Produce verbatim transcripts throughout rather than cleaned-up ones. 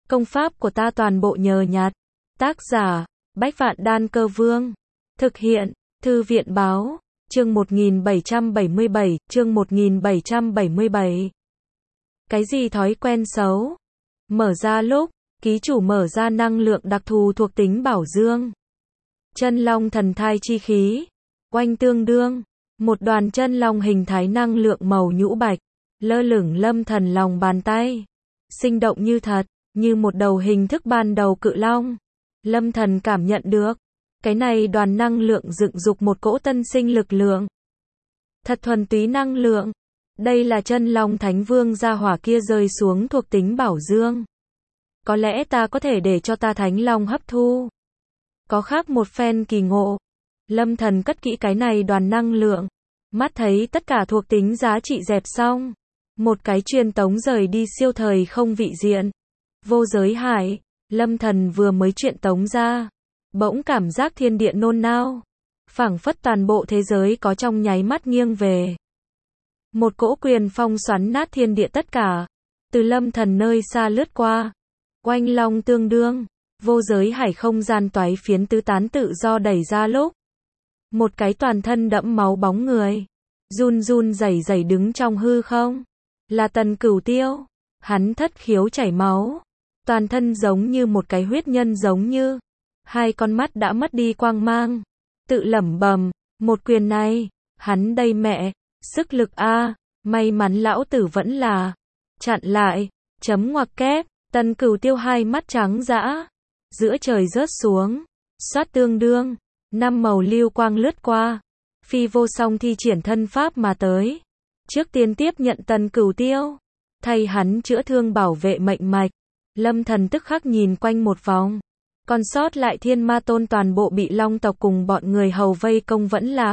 Công pháp của ta toàn bộ nhờ nhặt. Tác giả, Bách Vạn Đan Cơ Vương. Thực hiện, Thư viện Báo. Chương một nghìn bảy trăm bảy mươi bảy, chương một nghìn bảy trăm bảy mươi bảy. Cái gì thói quen xấu? Mở ra lúc, ký chủ mở ra năng lượng đặc thù thuộc tính bảo dương. Chân long thần thai chi khí. Oanh tương đương. Một đoàn chân long hình thái năng lượng màu nhũ bạch. Lơ lửng lâm thần lòng bàn tay. Sinh động như thật, như một đầu hình thức ban đầu cự long. Lâm thần cảm nhận được. Cái này đoàn năng lượng dựng dục một cỗ tân sinh lực lượng. Thật thuần túy năng lượng. Đây là chân long thánh vương gia hỏa kia rơi xuống thuộc tính bảo dương. Có lẽ ta có thể để cho ta thánh long hấp thu. Có khác một phen kỳ ngộ. Lâm thần cất kỹ cái này đoàn năng lượng. Mắt thấy tất cả thuộc tính giá trị dẹp xong. Một cái truyền tống rời đi siêu thời không vị diện. Vô giới hải. Lâm thần vừa mới truyền tống ra. Bỗng cảm giác thiên địa nôn nao. Phảng phất toàn bộ thế giới có trong nháy mắt nghiêng về. Một cỗ quyền phong xoắn nát thiên địa tất cả. Từ lâm thần nơi xa lướt qua. Oanh long tương đương. Vô giới hải không gian toái phiến tứ tán tự do đẩy ra lúc. Một cái toàn thân đẫm máu bóng người. Run run rẩy rẩy đứng trong hư không. Là Tần Cửu Tiêu. Hắn thất khiếu chảy máu. Toàn thân giống như một cái huyết nhân giống như. Hai con mắt đã mất đi quang mang. Tự lẩm bẩm, một quyền này, hắn đây mẹ, sức lực a, may mắn lão tử vẫn là. Chặn lại, chấm ngoặc kép, Tần Cửu Tiêu hai mắt trắng dã. Giữa trời rớt xuống, xoát tương đương, năm màu lưu quang lướt qua. Phi vô song thi triển thân pháp mà tới. Trước tiên tiếp nhận Tần Cửu Tiêu. Thay hắn chữa thương bảo vệ mệnh mạch. Lâm thần tức khắc nhìn quanh một vòng. Còn sót lại thiên ma tôn toàn bộ bị long tộc cùng bọn người hầu vây công vẫn lạc.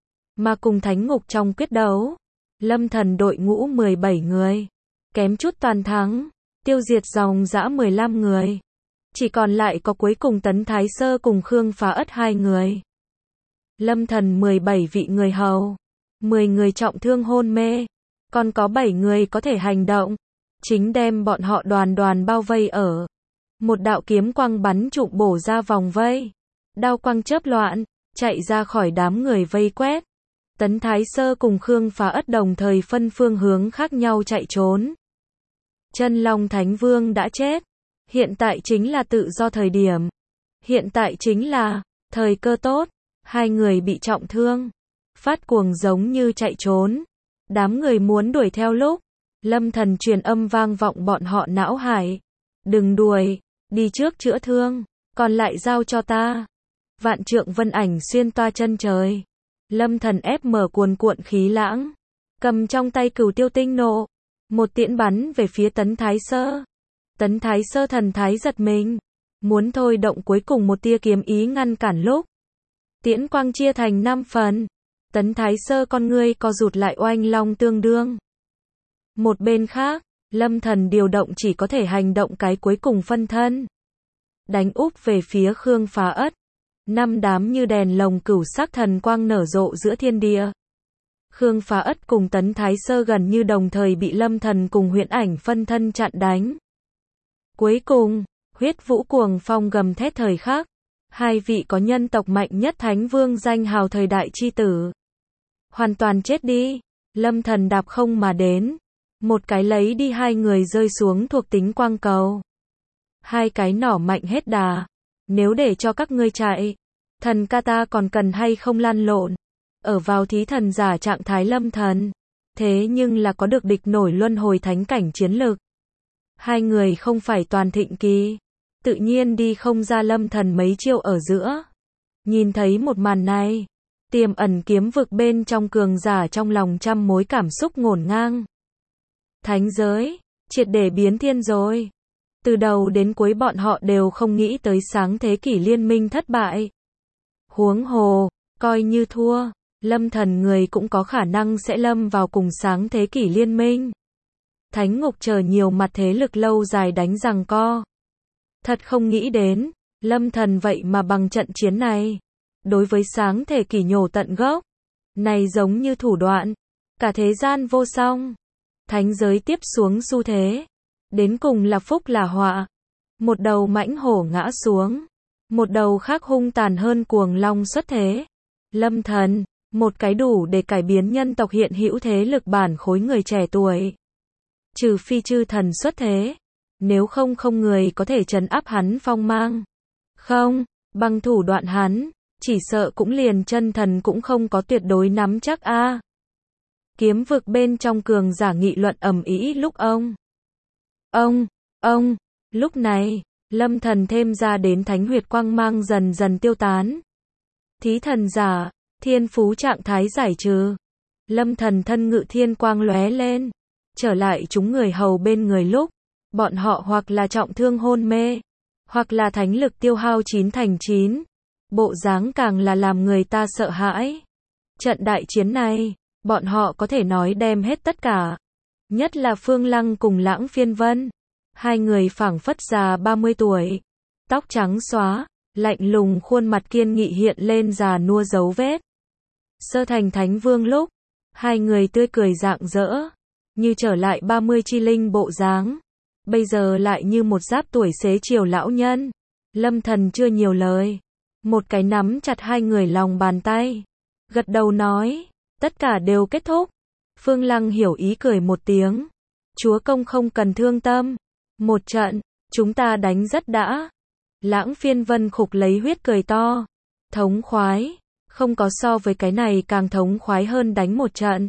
Mà cùng thánh ngục trong quyết đấu. Lâm thần đội ngũ mười bảy người. Kém chút toàn thắng. Tiêu diệt dòng dã mười lăm người. Chỉ còn lại có cuối cùng Tấn Thái Sơ cùng Khương Phá Ất hai người. Lâm thần mười bảy vị người hầu. mười người trọng thương hôn mê. Còn có bảy người có thể hành động. Chính đem bọn họ đoàn đoàn bao vây ở. Một đạo kiếm quang bắn trụng bổ ra vòng vây. Đao quang chớp loạn, chạy ra khỏi đám người vây quét. Tấn Thái Sơ cùng Khương Phá Ất đồng thời phân phương hướng khác nhau chạy trốn. Chân Long Thánh Vương đã chết. Hiện tại chính là tự do thời điểm. Hiện tại chính là thời cơ tốt. Hai người bị trọng thương. Phát cuồng giống như chạy trốn. Đám người muốn đuổi theo lúc. Lâm thần truyền âm vang vọng bọn họ não hải. Đừng đuổi, đi trước chữa thương, còn lại giao cho ta. Vạn trượng vân ảnh xuyên toa chân trời. Lâm thần ép mở cuồn cuộn khí lãng. Cầm trong tay Cửu Tiêu tinh nộ. Một tiễn bắn về phía Tấn Thái Sơ. Tấn Thái Sơ thần thái giật mình. Muốn thôi động cuối cùng một tia kiếm ý ngăn cản lúc. Tiễn quang chia thành năm phần. Tấn Thái Sơ con ngươi co rụt lại oanh long tương đương. Một bên khác, Lâm thần điều động chỉ có thể hành động cái cuối cùng phân thân. Đánh úp về phía Khương Phá Ất. Năm đám như đèn lồng cửu sắc thần quang nở rộ giữa thiên địa. Khương Phá Ất cùng Tấn Thái Sơ gần như đồng thời bị Lâm thần cùng huyễn ảnh phân thân chặn đánh. Cuối cùng, huyết vũ cuồng phong gầm thét thời khắc. Hai vị có nhân tộc mạnh nhất thánh vương danh hào thời đại chi tử. Hoàn toàn chết đi. Lâm thần đạp không mà đến. Một cái lấy đi hai người rơi xuống thuộc tính quang cầu. Hai cái nỏ mạnh hết đà. Nếu để cho các ngươi chạy, thần ca ta còn cần hay không lăn lộn. Ở vào thí thần giả trạng thái lâm thần. Thế nhưng là có được địch nổi luân hồi thánh cảnh chiến lực. Hai người không phải toàn thịnh kỳ. Tự nhiên đi không ra lâm thần mấy chiêu ở giữa. Nhìn thấy một màn này. Tiềm ẩn kiếm vực bên trong cường giả trong lòng trăm mối cảm xúc ngổn ngang. Thánh giới, triệt để biến thiên rồi. Từ đầu đến cuối bọn họ đều không nghĩ tới sáng thế kỷ liên minh thất bại. Huống hồ, coi như thua, lâm thần người cũng có khả năng sẽ lâm vào cùng sáng thế kỷ liên minh. Thánh ngục chờ nhiều mặt thế lực lâu dài đánh giằng co. Thật không nghĩ đến, lâm thần vậy mà bằng trận chiến này. Đối với sáng thế kỷ nhổ tận gốc. Này giống như thủ đoạn. Cả thế gian vô song. Thánh giới tiếp xuống xu thế. Đến cùng là phúc là họa. Một đầu mãnh hổ ngã xuống. Một đầu khác hung tàn hơn cuồng long xuất thế. Lâm Thần, một cái đủ để cải biến nhân tộc hiện hữu thế lực bản khối người trẻ tuổi. Trừ phi chư thần xuất thế. Nếu không không người có thể trấn áp hắn phong mang. Không, bằng thủ đoạn hắn, chỉ sợ cũng liền chân thần cũng không có tuyệt đối nắm chắc a. À. Kiếm vực bên trong cường giả nghị luận ầm ĩ lúc ông. Ông, ông, lúc này, Lâm Thần thêm ra đến thánh huyệt quang mang dần dần tiêu tán. Thí thần giả, thiên phú trạng thái giải trừ. Lâm Thần thân ngự thiên quang lóe lên, trở lại chúng người hầu bên người lúc, bọn họ hoặc là trọng thương hôn mê, hoặc là thánh lực tiêu hao chín thành chín. Bộ dáng càng là làm người ta sợ hãi. Trận đại chiến này, bọn họ có thể nói đem hết tất cả. Nhất là Phương Lăng cùng Lãng Phiên Vân. Hai người phảng phất già ba mươi tuổi. Tóc trắng xóa, lạnh lùng khuôn mặt kiên nghị hiện lên già nua dấu vết. Sơ thành thánh vương lúc, hai người tươi cười rạng rỡ, như trở lại ba mươi chi linh bộ dáng. Bây giờ lại như một giáp tuổi xế chiều lão nhân. Lâm Thần chưa nhiều lời. Một cái nắm chặt hai người lòng bàn tay. Gật đầu nói, tất cả đều kết thúc. Phương Lăng hiểu ý cười một tiếng. Chúa công không cần thương tâm. Một trận, chúng ta đánh rất đã. Lãng Phiên Vân khục lấy huyết cười to. Thống khoái. Không có so với cái này càng thống khoái hơn đánh một trận.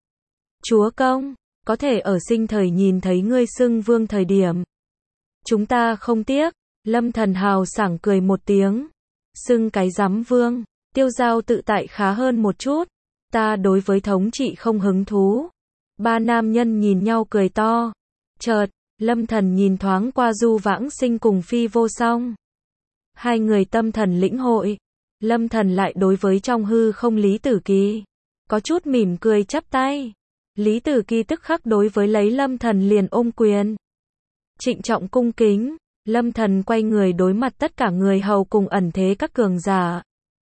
Chúa công, có thể ở sinh thời nhìn thấy ngươi xưng vương thời điểm. Chúng ta không tiếc. Lâm Thần hào sảng cười một tiếng. Xưng cái rắm vương, Tiêu Giao tự tại khá hơn một chút. Ta đối với thống trị không hứng thú. Ba nam nhân nhìn nhau cười to. Chợt, Lâm Thần nhìn thoáng qua Du Vãng Sinh cùng Phi Vô Song. Hai người tâm thần lĩnh hội. Lâm Thần lại đối với trong hư không Lý Tử Kỳ có chút mỉm cười chắp tay. Lý Tử Kỳ tức khắc đối với lấy Lâm Thần liền ôm quyền. Trịnh trọng cung kính. Lâm Thần quay người đối mặt tất cả người hầu cùng ẩn thế các cường giả.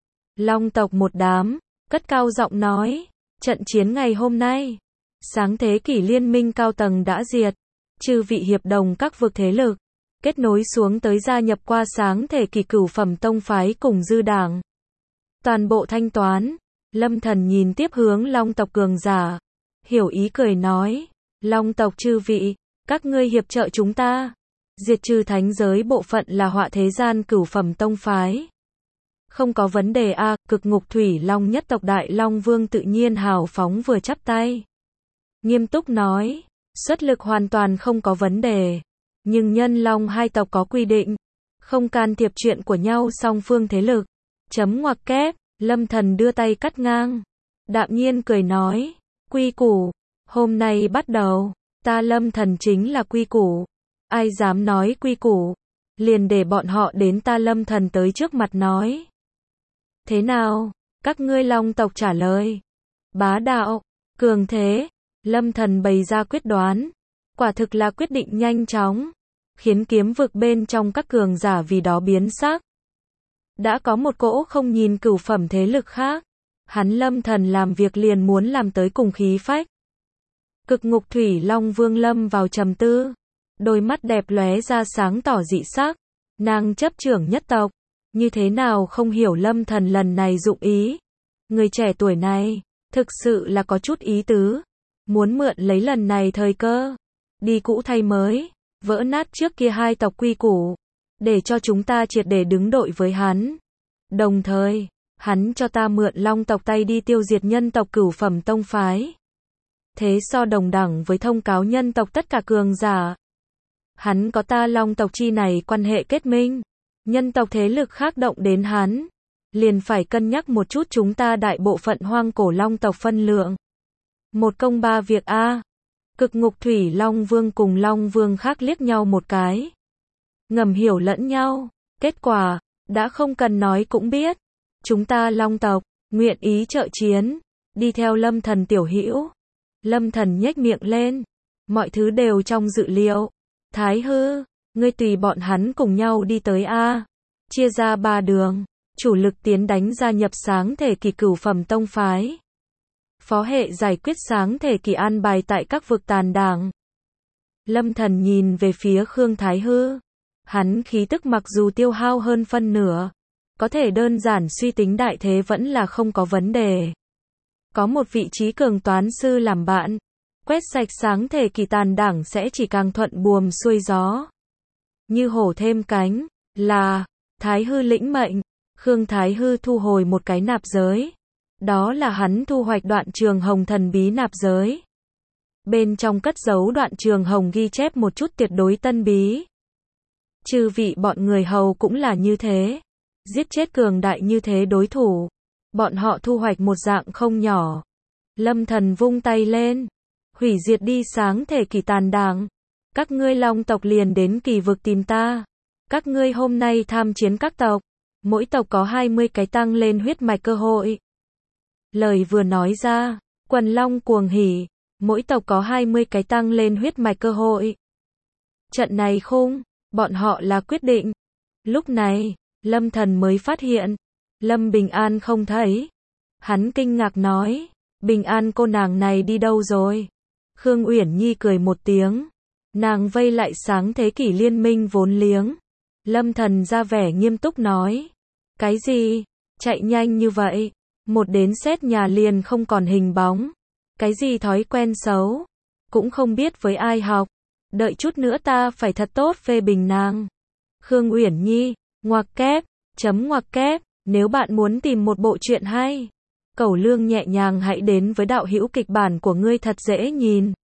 Long tộc một đám, cất cao giọng nói, trận chiến ngày hôm nay, sáng thế kỷ liên minh cao tầng đã diệt, chư vị hiệp đồng các vực thế lực, kết nối xuống tới gia nhập qua sáng thể kỷ cửu phẩm tông phái cùng dư đảng. Toàn bộ thanh toán. Lâm Thần nhìn tiếp hướng Long tộc cường giả, hiểu ý cười nói, Long tộc chư vị, các ngươi hiệp trợ chúng ta. Diệt trừ thánh giới bộ phận là họa thế gian cửu phẩm tông phái. Không có vấn đề a. À, cực ngục thủy long nhất tộc Đại Long Vương tự nhiên hào phóng vừa chắp tay. Nghiêm túc nói, xuất lực hoàn toàn không có vấn đề. Nhưng nhân long hai tộc có quy định, không can thiệp chuyện của nhau song phương thế lực. Chấm ngoặc kép, Lâm Thần đưa tay cắt ngang. Đạm nhiên cười nói, quy củ, hôm nay bắt đầu, ta Lâm Thần chính là quy củ. Ai dám nói quy củ, liền để bọn họ đến ta Lâm Thần tới trước mặt nói. Thế nào? Các ngươi Long tộc trả lời. Bá đạo, cường thế. Lâm Thần bày ra quyết đoán. Quả thực là quyết định nhanh chóng, khiến kiếm vực bên trong các cường giả vì đó biến sắc. Đã có một cỗ không nhìn cửu phẩm thế lực khác. Hắn Lâm Thần làm việc liền muốn làm tới cùng khí phách. Cực ngục thủy Long Vương lâm vào trầm tư. Đôi mắt đẹp lóe ra sáng tỏ dị sắc. Nàng chấp trưởng nhất tộc. Như thế nào không hiểu Lâm Thần lần này dụng ý. Người trẻ tuổi này, thực sự là có chút ý tứ. Muốn mượn lấy lần này thời cơ. Đi cũ thay mới. Vỡ nát trước kia hai tộc quy củ. Để cho chúng ta triệt để đứng đội với hắn. Đồng thời, hắn cho ta mượn Long tộc tay đi tiêu diệt nhân tộc cửu phẩm tông phái. Thế so đồng đẳng với thông cáo nhân tộc tất cả cường giả. Hắn có ta Long tộc chi này quan hệ kết minh. Nhân tộc thế lực khác động đến hắn. Liền phải cân nhắc một chút chúng ta đại bộ phận hoang cổ Long tộc phân lượng. Một công ba việc a. À. Cực ngục thủy Long Vương cùng Long Vương khác liếc nhau một cái. Ngầm hiểu lẫn nhau. Kết quả, đã không cần nói cũng biết. Chúng ta Long tộc, nguyện ý trợ chiến. Đi theo Lâm Thần tiểu hữu. Lâm Thần nhếch miệng lên. Mọi thứ đều trong dự liệu. Thái hư, ngươi tùy bọn hắn cùng nhau đi tới A. Chia ra ba đường. Chủ lực tiến đánh gia nhập sáng thể kỳ cửu phẩm tông phái. Phó hệ giải quyết sáng thể kỳ an bài tại các vực tàn đảng. Lâm Thần nhìn về phía Khương Thái Hư. Hắn khí tức mặc dù tiêu hao hơn phân nửa, có thể đơn giản suy tính đại thế vẫn là không có vấn đề. Có một vị trí cường toán sư làm bạn, quét sạch sáng thể kỳ tàn đảng sẽ chỉ càng thuận buồm xuôi gió. Như hổ thêm cánh, là, Thái Hư lĩnh mệnh, Khương Thái Hư thu hồi một cái nạp giới. Đó là hắn thu hoạch đoạn trường hồng thần bí nạp giới. Bên trong cất giấu đoạn trường hồng ghi chép một chút tuyệt đối tân bí. Chư vị bọn người hầu cũng là như thế. Giết chết cường đại như thế đối thủ. Bọn họ thu hoạch một dạng không nhỏ. Lâm Thần vung tay lên. Hủy diệt đi sáng thể kỳ tàn đảng. Các ngươi long tộc liền đến kỳ vực tìm ta. Các ngươi hôm nay tham chiến các tộc. Mỗi tộc có hai mươi cái tăng lên huyết mạch cơ hội. Lời vừa nói ra, quần long cuồng hỉ. Mỗi tộc có hai mươi cái tăng lên huyết mạch cơ hội. Trận này khung, bọn họ là quyết định. Lúc này, Lâm Thần mới phát hiện, Lâm Bình An không thấy. Hắn kinh ngạc nói, Bình An cô nàng này đi đâu rồi? Khương Uyển Nhi cười một tiếng. Nàng vây lại sáng thế kỷ liên minh vốn liếng. Lâm Thần ra vẻ nghiêm túc nói. Cái gì? Chạy nhanh như vậy? Một đến xét nhà liền không còn hình bóng. Cái gì thói quen xấu? Cũng không biết với ai học. Đợi chút nữa ta phải thật tốt phê bình nàng. Khương Uyển Nhi, ngoặc kép, chấm ngoặc kép, nếu bạn muốn tìm một bộ truyện hay, cẩu lương nhẹ nhàng hãy đến với đạo hữu kịch bản của ngươi thật dễ nhìn.